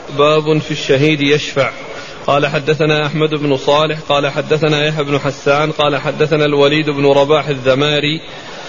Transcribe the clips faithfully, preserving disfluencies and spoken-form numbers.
باب في الشهيد يشفع. قال حدثنا أحمد بن صالح قال حدثنا يحيى بن حسان قال حدثنا الوليد بن رباح الذماري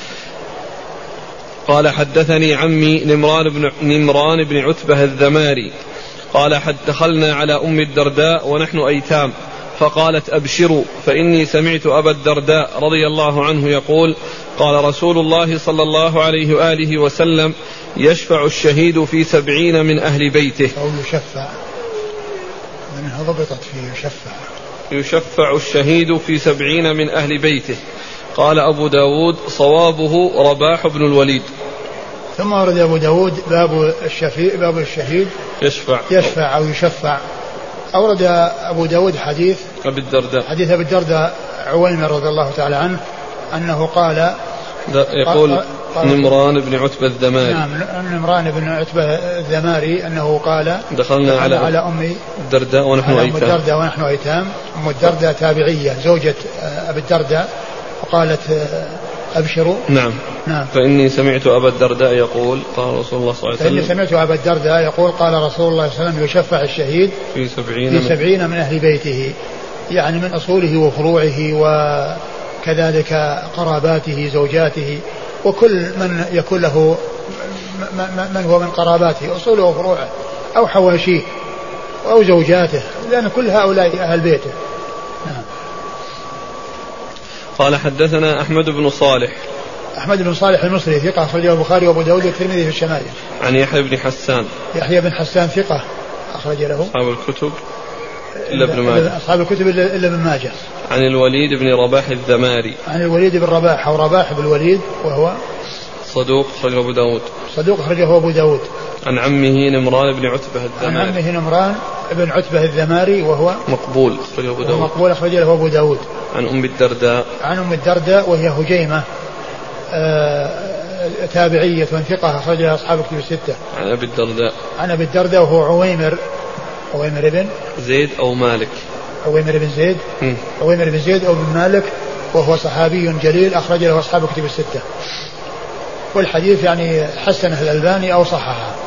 قال حدثني عمي نمران بن, نمران بن عتبة الذماري قال حد دخلنا على أم الدرداء ونحن أيتام فقالت أبشروا فإني سمعت أبا الدرداء رضي الله عنه يقول قال رسول الله صلى الله عليه وآله وسلم يشفع الشهيد في سبعين من أهل بيته. أو يشفع منها ضبطت فيه يشفع. يشفع الشهيد في سبعين من أهل بيته. قال أبو داود صوابه رباح بن الوليد. ثم ورد أبو داود باب الشفيع باب الشهيد يشفع يشفع أو يشفع. أورد أبو داود حديث أبي الدرداء حديث أبي الدرداء عويمر رضي الله تعالى عنه أنه قال يقول نمران بن عتبة الذماري. نعم نمران بن عتبة الذماري أنه قال دخلنا على, على أم الدرداء ونحن أيتام. أم الدرداء ونحن أيتام. أم الدرداء تابعية زوجة أبي الدرداء وقالت أبشروا. نعم. نعم. فإني سمعت أبا الدرداء يقول قال رسول الله صلى الله عليه وسلم فإني سمعت أبا الدرداء يقول قال رسول الله صلى الله عليه وسلم يشفع الشهيد في سبعين, في سبعين من أهل بيته يعني من أصوله وفروعه وكذلك قراباته زوجاته وكل من يكون له من هو من قراباته أصوله وفروعه أو حواشيه أو زوجاته لأن كل هؤلاء أهل بيته. نعم. قال حدثنا أحمد بن صالح أحمد بن صالح المصري ثقة أخرجه البخاري وأبو داود والترمذي في الشمائل. عن يحيى بن حسان يحيى بن حسان ثقة أخرج له أصحاب الكتب إلا ابن ماجه أصحاب الكتب إلا ابن ماجه. عن الوليد بن رباح الذماري عن الوليد بن رباح أو رباح بن الوليد وهو صدوق أخرجه أبو داود صدوق أخرجه أبو داود. عن عمه نمران بن عتبة الذماري عن عمه نمران بن عتبة الذماري وهو مقبول أخرجه أبو داود مقبول أخرجه أبو داود. عن أم الدرداء عن أم الدرداء وهي هجيمة آه تابعية ثقة أخرجها أصحاب الكتب الستة. عن أبي الدرداء عن أبي الدرداء وهو عويمر عويمر بن زيد أو مالك عويمر بن زيد م. عويمر بن زيد أو بن مالك وهو صحابي جليل أخرج له أصحاب الكتب الستة. والحديث يعني حسنه الألباني أو صححه.